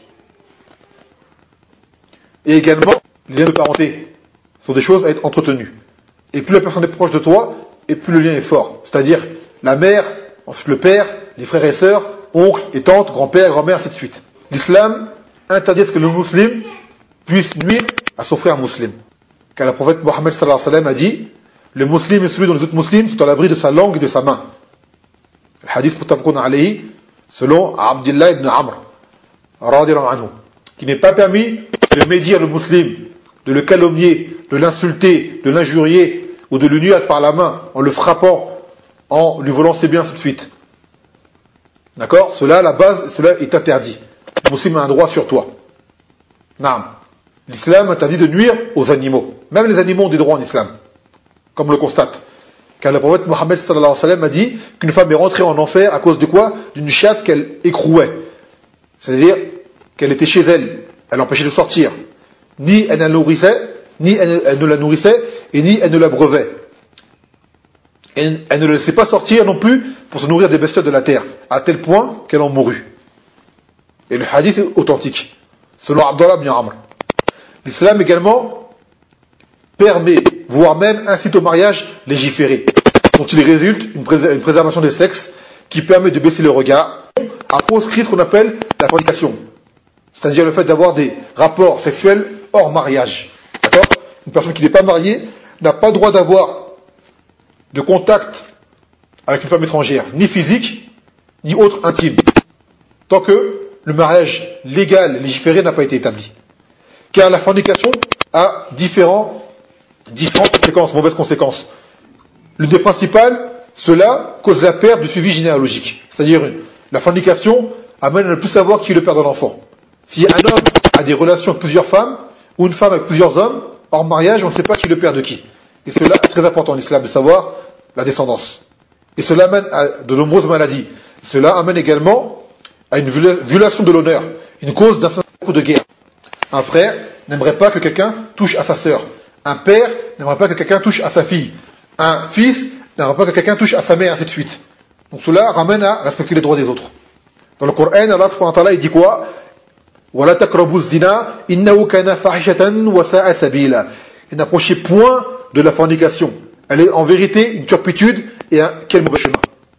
Et également, les liens de parenté sont des choses à être entretenues. Et plus la personne est proche de toi, et plus le lien est fort. C'est-à-dire la mère, ensuite le père, les frères et sœurs, oncles et tantes, grand-père, grand-mère, ainsi de suite. L'islam interdit à ce que le musulman puisse nuire à son frère musulman. Car le prophète Mohammed sallallahu alayhi wa sallam a dit, le musulman est celui dont les autres musulmans sont à l'abri de sa langue et de sa main. Le hadith muttafaqun alayhi, selon Abdullah ibn Amr, radiyallahu anhu, qui n'est pas permis de médire le musulman, de le calomnier, de l'insulter, de l'injurier, ou de le nuire par la main, en le frappant, en lui volant ses biens, ainsi de suite. D'accord? Cela, à la base, cela est interdit. Le musulman a un droit sur toi. Naam. L'islam interdit de nuire aux animaux. Même les animaux ont des droits en islam. Comme on le constate. Car le prophète Mohammed sallallahu alayhi wa sallam a dit qu'une femme est rentrée en enfer à cause de quoi? D'une chatte qu'elle écrouait. C'est-à-dire qu'elle était chez elle. Elle l'empêchait de sortir. Ni elle la nourrissait, ni elle, elle ne la nourrissait, et ni elle ne la breuvait. Elle, elle ne le laissait pas sortir non plus pour se nourrir des bestioles de la terre, à tel point qu'elle en mourut. Et le hadith est authentique, selon Abdullah ibn Amr. L'islam également permet, voire même incite au mariage légiféré, dont il résulte une, prés une préservation des sexes qui permet de baisser le regard, à proscrire ce qu'on appelle la fornication, c'est-à-dire le fait d'avoir des rapports sexuels hors mariage. D'accord? Une personne qui n'est pas mariée n'a pas le droit d'avoir de contact avec une femme étrangère, ni physique, ni autre intime, tant que le mariage légal, légiféré, n'a pas été établi. Car la fornication a différents, différentes conséquences, mauvaises conséquences. L'une des principales, cela cause la perte du suivi généalogique. C'est-à-dire, la fornication amène à ne plus savoir qui est le père de l'enfant. Si un homme a des relations avec plusieurs femmes, ou une femme avec plusieurs hommes, hors mariage, on ne sait pas qui est le père de qui. Et cela est très important en islam, de savoir la descendance. Et cela amène à de nombreuses maladies. Cela amène également à une violation de l'honneur, une cause d'un coup de guerre. Un frère n'aimerait pas que quelqu'un touche à sa sœur. Un père n'aimerait pas que quelqu'un touche à sa fille. Un fils n'aimerait pas que quelqu'un touche à sa mère, ainsi de suite. Donc cela ramène à respecter les droits des autres. Dans le Coran, Allah subhanahu wa ta'ala, il dit quoi? وَلَا تَقْرَبُوا الزِّنَا إِنَّهُ كَانَ فَاحِشَةً وَسَاءَ سَبِيلًا. Et n'approchez point de la fornication. Elle est en vérité une turpitude et un quel mauvais chemin.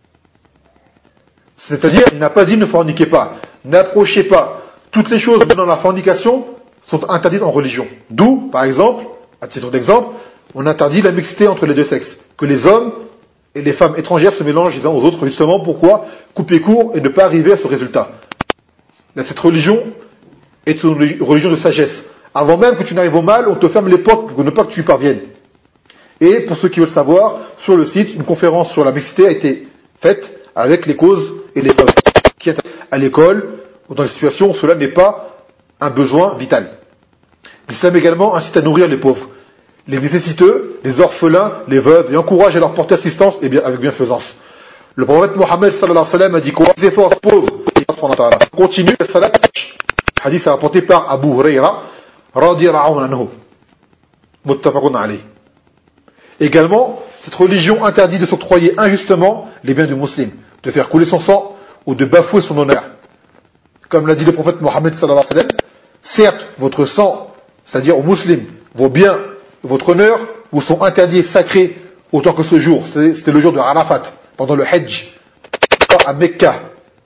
C'est-à-dire, il n'a pas dit ne forniquez pas, n'approchez pas. Toutes les choses dans la fornication sont interdites en religion. D'où, par exemple, à titre d'exemple, on interdit la mixité entre les deux sexes. Que les hommes et les femmes étrangères se mélangent les uns aux autres, justement, pourquoi? Couper court et ne pas arriver à ce résultat. Là, cette religion est une religion de sagesse. Avant même que tu n'arrives au mal, on te ferme les portes pour ne pas que tu y parviennes. Et pour ceux qui veulent savoir, sur le site, une conférence sur la mixité a été faite avec les causes et les preuves. Qui est à l'école, ou dans les situations où cela n'est pas un besoin vital. L'islam également incite à nourrir les pauvres, les nécessiteux, les orphelins, les veuves, et encourage à leur porter assistance et bien, avec bienfaisance. Le prophète Mohammed sallallahu alayhi wa sallam a dit quoi? Les efforts pauvres, continue la salat. Hadith rapporté par Abu Huraira, radiyallahu anhu. Muttafaqun alayh. Également, cette religion interdit de s'octroyer injustement les biens du musulman, de faire couler son sang ou de bafouer son honneur. Comme l'a dit le prophète Mohammed sallallahu alayhi wa sallam, certes, votre sang, c'est-à-dire aux musulmans, vos biens, votre honneur, vous sont interdits et sacrés autant que ce jour. C'était le jour de Arafat, pendant le Hajj, à Mecca,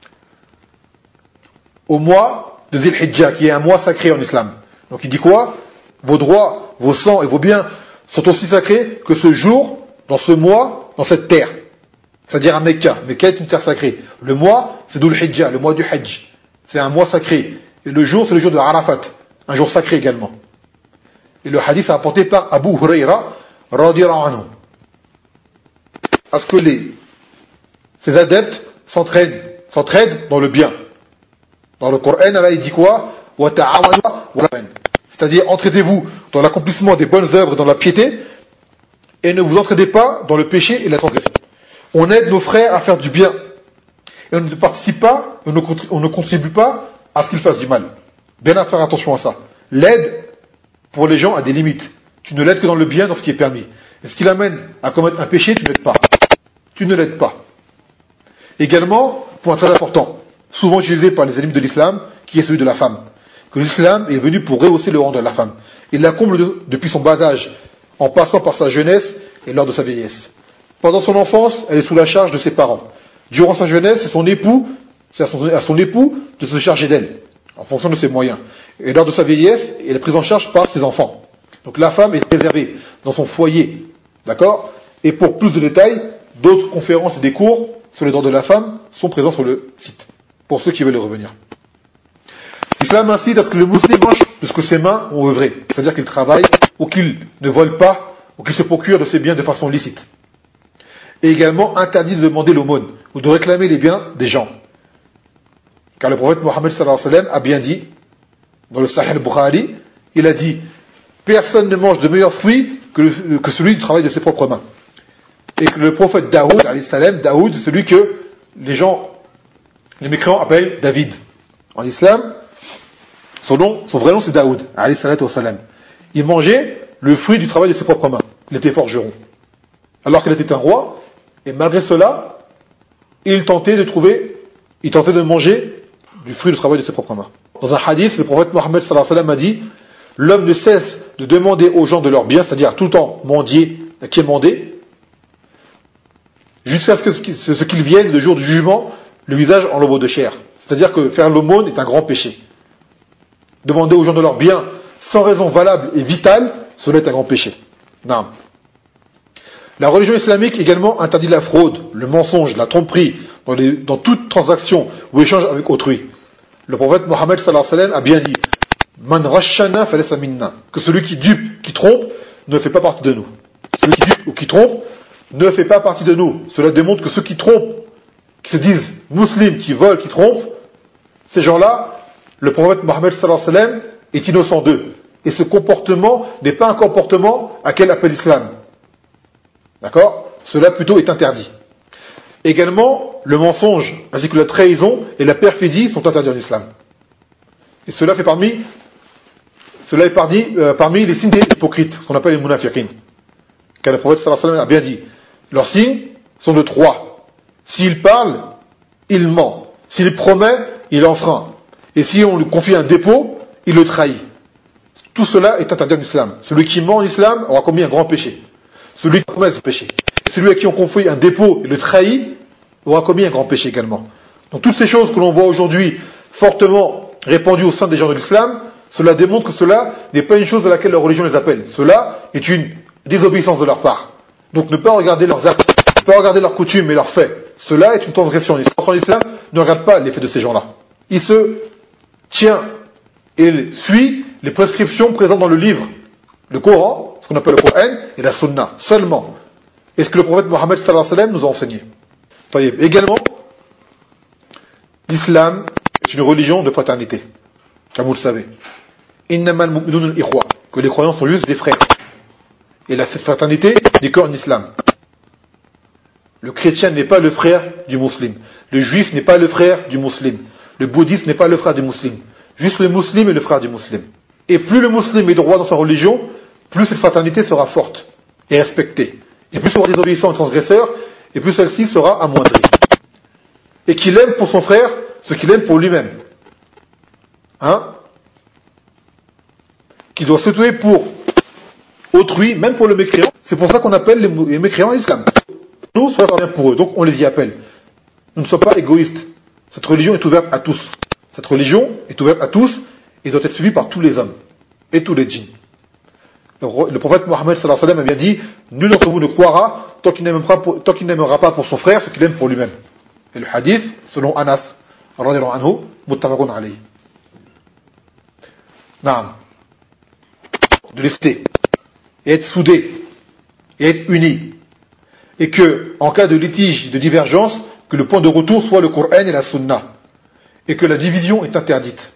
au mois de Dhul Hijjah, qui est un mois sacré en islam. Donc il dit quoi? Vos droits, vos sangs et vos biens sont aussi sacrés que ce jour, dans ce mois, dans cette terre. C'est-à-dire à Mecca. Mecca est une terre sacrée. Le mois, c'est Dhul Hijjah, le mois du Hajj. C'est un mois sacré. Et le jour, c'est le jour de Arafat, un jour sacré également. Et le hadith est apporté par Abu Huraira, radiyallahu anhu. À ce que les, ces adeptes s'entraident, s'entraident dans le bien. Dans le Coran, Allah, il dit quoi? C'est-à-dire, entraidez-vous dans l'accomplissement des bonnes œuvres, dans la piété, et ne vous entraidez pas dans le péché et la transgression. On aide nos frères à faire du bien. Et on ne participe pas, on ne contribue, on ne contribue pas à ce qu'ils fassent du mal. Bien à faire attention à ça. L'aide, pour les gens, a des limites. Tu ne l'aides que dans le bien, dans ce qui est permis. Et ce qui l'amène à commettre un péché, tu ne l'aides pas. Tu ne l'aides pas. Également, point très important, souvent utilisé par les ennemis de l'islam, qui est celui de la femme. Que l'islam est venu pour rehausser le rang de la femme. Il la comble de, depuis son bas âge, en passant par sa jeunesse et lors de sa vieillesse. Pendant son enfance, elle est sous la charge de ses parents. Durant sa jeunesse, c'est son époux, c'est à son, à son époux de se charger d'elle, en fonction de ses moyens. Et lors de sa vieillesse, elle est prise en charge par ses enfants. Donc la femme est préservée dans son foyer. D'accord? Et pour plus de détails, d'autres conférences et des cours sur les droits de la femme sont présents sur le site, pour ceux qui veulent y revenir. L'islam incite à ce que le musulman mange de ce que ses mains ont œuvré, c'est-à-dire qu'il travaille ou qu'il ne vole pas ou qu'il se procure de ses biens de façon licite. Et également interdit de demander l'aumône ou de réclamer les biens des gens. Car le prophète Mohammed sallallahu alayhi wa sallam a bien dit, dans le Sahih al-Bukhari, il a dit « Personne ne mange de meilleurs fruits que, le, que celui du travail de ses propres mains. » Et que le prophète Daoud, alayhi salam, Daoud, c'est celui que les gens, les mécréants appellent David. En islam, son nom, son vrai nom c'est Daoud, alayhi salatu wa salam. Il mangeait le fruit du travail de ses propres mains. Il était forgeron. Alors qu'il était un roi, et malgré cela, il tentait de trouver, il tentait de manger du fruit du travail de ses propres mains. Dans un hadith, le prophète Mohammed sallallahu alayhi wa sallam a dit, l'homme ne cesse de demander aux gens de leur bien, c'est-à-dire tout le temps mendier, quémander, jusqu'à ce qu'ils ce qu'ils viennent le jour du jugement, le visage en lambeaux de chair. C'est-à-dire que faire l'aumône est un grand péché. Demander aux gens de leur bien sans raison valable et vitale, cela est un grand péché. Non. La religion islamique également interdit la fraude, le mensonge, la tromperie dans, les, dans toute transaction ou échange avec autrui. Le prophète Mohammed sallallahu alayhi wa sallam a bien dit Man rashana falaysa minna, que celui qui dupe, qui trompe, ne fait pas partie de nous. Celui qui dupe ou qui trompe ne fait pas partie de nous. Cela démontre que ceux qui trompent, qui se disent musulmans, qui volent, qui trompent, ces gens-là, le prophète Mohammed sallallahu alayhi wa sallam est innocent d'eux. Et ce comportement n'est pas un comportement à quel appelle l'islam. D'accord? Cela plutôt est interdit. Également, le mensonge, ainsi que la trahison et la perfidie sont interdits en islam. Et cela fait parmi, cela est parmi, euh, parmi les signes des hypocrites, qu'on appelle les munafiqin. Car le prophète sallallahu alayhi wa sallam a bien dit, leurs signes sont de trois. S'il parle, il ment. S'il promet, il enfreint. Et si on lui confie un dépôt, il le trahit. Tout cela est interdit en islam. Celui qui ment en islam aura commis un grand péché. Celui qui promet un péché. Celui à qui on confie un dépôt et le trahit aura commis un grand péché également. Donc toutes ces choses que l'on voit aujourd'hui fortement répandues au sein des gens de l'islam, cela démontre que cela n'est pas une chose à laquelle leur religion les appelle. Cela est une désobéissance de leur part. Donc ne pas regarder leurs actes, ne pas regarder leurs coutumes et leurs faits. Cela est une transgression. En islam, ne regarde pas les faits de ces gens-là. Il se tient et suit les prescriptions présentes dans le livre, le Coran, ce qu'on appelle le Coran, et la Sunna, seulement. Et ce que le prophète Mohammed sallallahu alayhi wa sallam nous a enseigné. Également, l'islam est une religion de fraternité, comme vous le savez. Innamal mu'minun al-ikhwa, que les croyants sont juste des frères. Et la cette fraternité n'est qu'en islam. Le chrétien n'est pas le frère du musulman. Le juif n'est pas le frère du musulman. Le bouddhiste n'est pas le frère du musulman. Juste le musulman est le frère du musulman. Et plus le musulman est droit dans sa religion, plus cette fraternité sera forte et respectée. Et plus il sera désobéissant et transgresseur, et plus celle-ci sera amoindrie. Et qu'il aime pour son frère ce qu'il aime pour lui-même. Hein? Qu'il doit se tuer pour autrui, même pour le mécréant. C'est pour ça qu'on appelle les, les mécréants l'islam. Nous, soit bien pour eux, donc on les y appelle. Nous ne sommes pas égoïstes. Cette religion est ouverte à tous. Cette religion est ouverte à tous et doit être suivie par tous les hommes et tous les djinns. Le, le prophète Mohammed sallallahu alayhi wa sallam a bien dit, nul d'entre vous ne croira tant qu'il n'aimera pas, tant qu'il n'aimera pas pour son frère ce qu'il aime pour lui-même. Et le hadith, selon Anas, radiyallahu anhu, muttafaqun alayhi. Naam. De rester, et être soudé, et être unis. Et que, en cas de litige, de divergence, que le point de retour soit le Coran et la Sunna. Et que la division est interdite.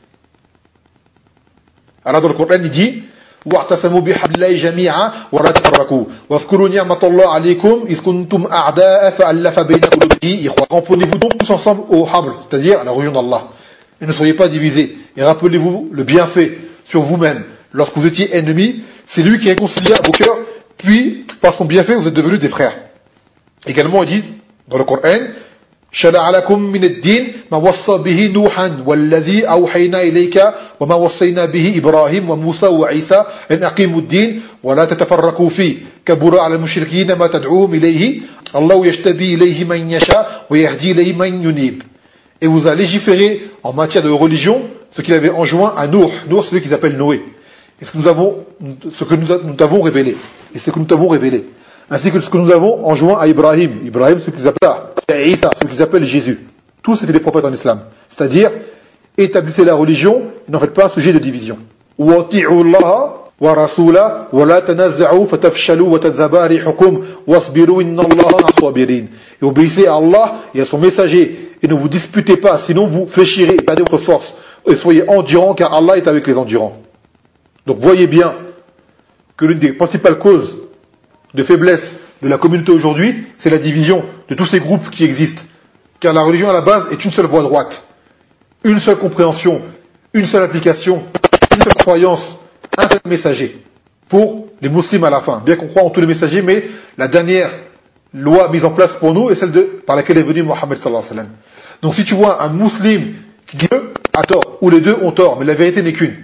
Alors dans le Coran, il dit, وَاعْتَصِمُوا بِحَبْلِ اللَّهِ جَمِيعًا وَلَا تَفَرَّقُوا وَاذْكُرُوا نِعْمَةَ اللَّهِ عَلَيْكُمْ إِذْ كُنْتُمْ أَعْدَاءً فَأَلَّفَ بَيْنَ قُلُوبِكُمْ إِخْوَةً. Ramponnez-vous donc tous ensemble au habl, c'est-à-dire à la religion d'Allah. Et ne soyez pas divisés. Et rappelez-vous le bienfait sur vous-même. Lorsque vous étiez ennemis, c'est lui qui réconcilia vos cœurs, puis par son bienfait vous êtes devenus des frères. Également il dit dans le Coran, شرع لكم من الدين ما وصى به نوحا والذي أوحينا إليك وما وصينا به إبراهيم وموسى وعيسى أن أقيموا الدين ولا تتفرقوا فيه كبر على المشركين ما تدعوهم إليه الله يجتبي إليه من يشاء ويهدي إليه من ينيب. Et vous a légiféré en matière de religion ce qu'il avait enjoint à Nour. Nour, c'est celui qu'ils appellent Noé. Et ce que nous avons, ce que nous, nous t'avons révélé. Et ce que nous t'avons révélé. Ainsi que ce que nous avons enjoint à Ibrahim. Ibrahim, ce qu'ils appellent Isa, ce qu'ils appellent Jésus. Tous c'était des prophètes en islam. C'est-à-dire, établissez la religion, et n'en faites pas un sujet de division. وَأَطِيعُوا اللَّهَ وَرَسُولَهُ وَلَا تَنَازَعُوا فَتَفْشَلُوا وَتَذْهَبَ رِيحُكُمْ وَاصْبِرُوا إِنَّ اللَّهَ مَعَ الصَّابِرِينَ. Et obéissez à Allah et à son messager, et ne vous disputez pas, sinon vous fléchirez et perdez votre force. Et soyez endurants, car Allah est avec les endurants. Donc voyez bien que l'une des principales causes de faiblesse de la communauté aujourd'hui, c'est la division de tous ces groupes qui existent. Car la religion à la base est une seule voie droite, une seule compréhension, une seule application, une seule croyance, un seul messager. Pour les musulmans à la fin. Bien qu'on croit en tous les messagers, mais la dernière loi mise en place pour nous est celle de, par laquelle est venu Mohammed sallallahu alayhi wa sallam. Donc si tu vois un musulman qui dit deux a tort, ou les deux ont tort, mais la vérité n'est qu'une.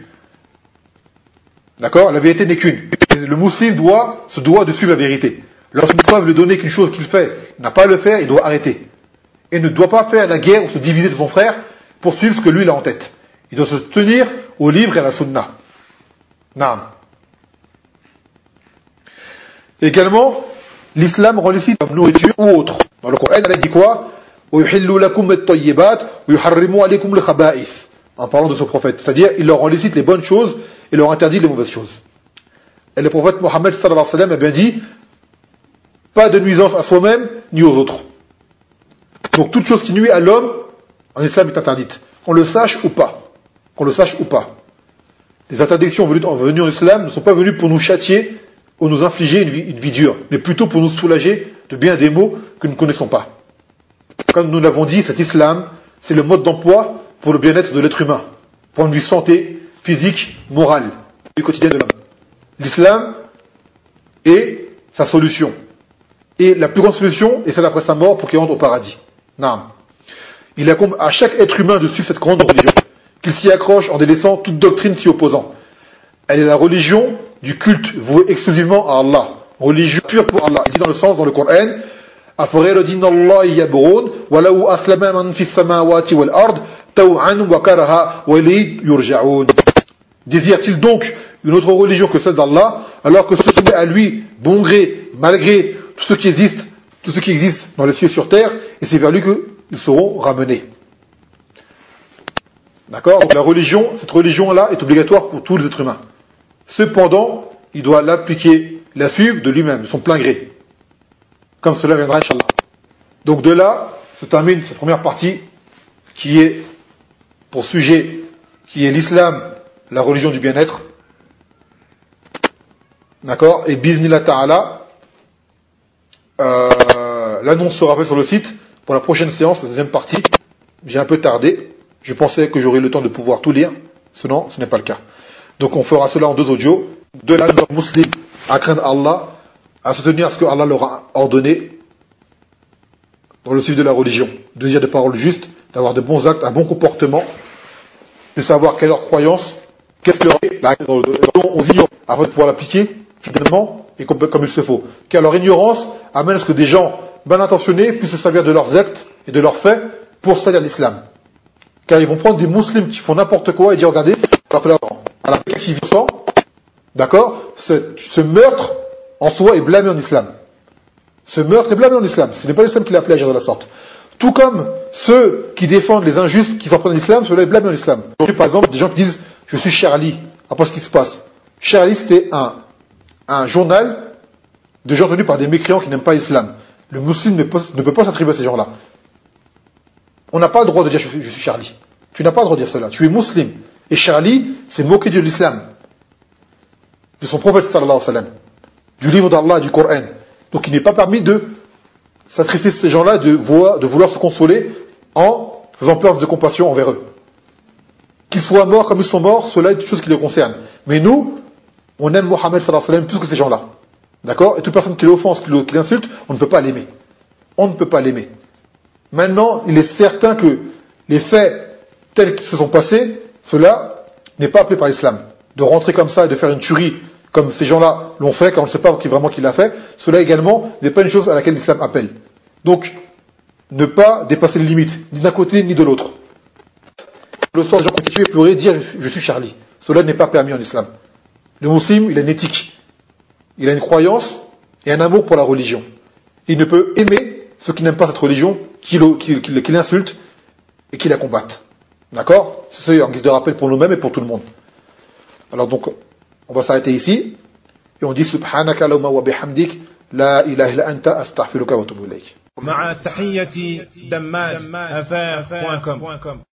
D'accord? La vérité n'est qu'une. Le musulman doit, se doit de suivre la vérité. Lorsqu'une preuve lui donner qu'une chose qu'il fait, il n'a pas à le faire, il doit arrêter. Et ne doit pas faire la guerre ou se diviser de son frère pour suivre ce que lui il a en tête. Il doit se tenir au livre et à la sunna. Naam. Également, l'islam rend licite comme nourriture ou autre. Dans le Coran, elle dit quoi? وَيُحِلُّ لَكُمْ الطَّيِّبَاتِ وَيُحَرِّمُ عَلَيْكُمْ الْخَبَائِثِ. En parlant de ce prophète. C'est-à-dire, il leur rend licite les bonnes choses et leur interdit les mauvaises choses. Et le prophète Mohammed sallallahu alayhi wa sallam a bien dit, pas de nuisance à soi-même ni aux autres. Donc toute chose qui nuit à l'homme, en islam est interdite. Qu'on le sache ou pas. Qu'on le sache ou pas. Les interdictions venues en islam ne sont pas venues pour nous châtier ou nous infliger une vie, une vie dure, mais plutôt pour nous soulager de bien des maux que nous ne connaissons pas. Comme nous l'avons dit, cet islam, c'est le mode d'emploi pour le bien-être de l'être humain. Point de vue santé, physique, morale, du quotidien de l'homme. L'islam est sa solution. Et la plus grande solution est celle après sa mort pour qu'il rentre au paradis. Naam. Il incombe à chaque être humain de suivre cette grande religion, qu'il s'y accroche en délaissant toute doctrine s'y opposant. Elle est la religion du culte vouée exclusivement à Allah. Religion pure pour Allah. Il dit dans le sens, dans le Coran, أَفَغَيْرَ دِينَ اللَّهِ يَبْغُونَ وَلَوْ أَسْلَمَ مَنْ فِي السَّمَاوَاتِ وَالْأَرْضِ طَوْعًا وَكَرَهًا وَإِلَيْهِ يُرْجَعُونَ. Désire-t-il donc une autre religion que celle d'Allah, alors que se soumet à lui, bon gré, malgré tout ce qui existe, tout ce qui existe dans les cieux sur terre, et c'est vers lui qu'ils seront ramenés. D'accord? Donc la religion, cette religion-là est obligatoire pour tous les êtres humains. Cependant, il doit l'appliquer, la suivre de lui-même, de son plein gré. Comme cela viendra, Inch'Allah. Donc de là, se termine cette première partie, qui est, pour sujet, qui est l'islam, la religion du bien-être. D'accord? Et biznillah ta'ala, euh, l'annonce sera faite sur le site pour la prochaine séance, la deuxième partie. J'ai un peu tardé. Je pensais que j'aurais le temps de pouvoir tout lire. Sinon, ce n'est pas le cas. Donc on fera cela en deux audios. De là, nos musulmans à craindre Allah, à se tenir à ce que Allah leur a ordonné dans le suivi de la religion. De dire des paroles justes, d'avoir de bons actes, un bon comportement, de savoir quelle est leur croyance, qu'est-ce que leur est, on ignore, afin de pouvoir l'appliquer fidèlement et comme, comme il se faut. Car leur ignorance amène à ce que des gens mal intentionnés puissent se servir de leurs actes et de leurs faits pour salir l'islam. Car ils vont prendre des musulmans qui font n'importe quoi et dire regardez, alors que là, à la qui vit sang, d'accord, ce, ce meurtre en soi est blâmé en islam. Ce meurtre est blâmé en islam. Ce n'est pas l'islam qui l'a appelé à agir de la sorte. Tout comme ceux qui défendent les injustes, qui s'en prennent en islam, cela est blâmé en islam. Aujourd'hui, par exemple, des gens qui disent je suis Charlie, après ce qui se passe. Charlie, c'était un, un journal de gens tenus par des mécréants qui n'aiment pas l'islam. Le musulman ne peut, ne peut pas s'attribuer à ces gens-là. On n'a pas le droit de dire je suis, je suis Charlie. Tu n'as pas le droit de dire cela. Tu es musulman. Et Charlie, c'est moquer de l'islam, de son prophète sallallahu alayhi wa sallam, du livre d'Allah et du Coran. Donc il n'est pas permis de s'attrister ces gens-là, de vouloir, de vouloir se consoler en faisant preuve de compassion envers eux. Qu'ils soient morts comme ils sont morts, cela est une chose qui les concerne. Mais nous, on aime Mohammed sallallahu alayhi wa sallam plus que ces gens-là. D'accord? Et toute personne qui l'offense, qui l'insulte, on ne peut pas l'aimer. On ne peut pas l'aimer. Maintenant, il est certain que les faits tels qu'ils se sont passés, cela n'est pas appelé par l'islam. De rentrer comme ça et de faire une tuerie comme ces gens-là l'ont fait, quand on ne sait pas qui vraiment qui l'a fait, cela également n'est pas une chose à laquelle l'islam appelle. Donc, ne pas dépasser les limites, ni d'un côté ni de l'autre. Le soir, les gens continuent à pleurer, dire je suis Charlie. Cela n'est pas permis en islam. Le musulman, il a une éthique, il a une croyance et un amour pour la religion. Il ne peut aimer ceux qui n'aiment pas cette religion, qui, qui, qui, qui l'insultent et qui la combattent. D'accord? C'est en guise de rappel pour nous-mêmes et pour tout le monde. Alors donc, on va s'arrêter ici et on dit subhanaka allahumma wa bihamdik la ilaha illa anta astaghfiruka wa atubu ilayk. مع تحية دماج أفاف point com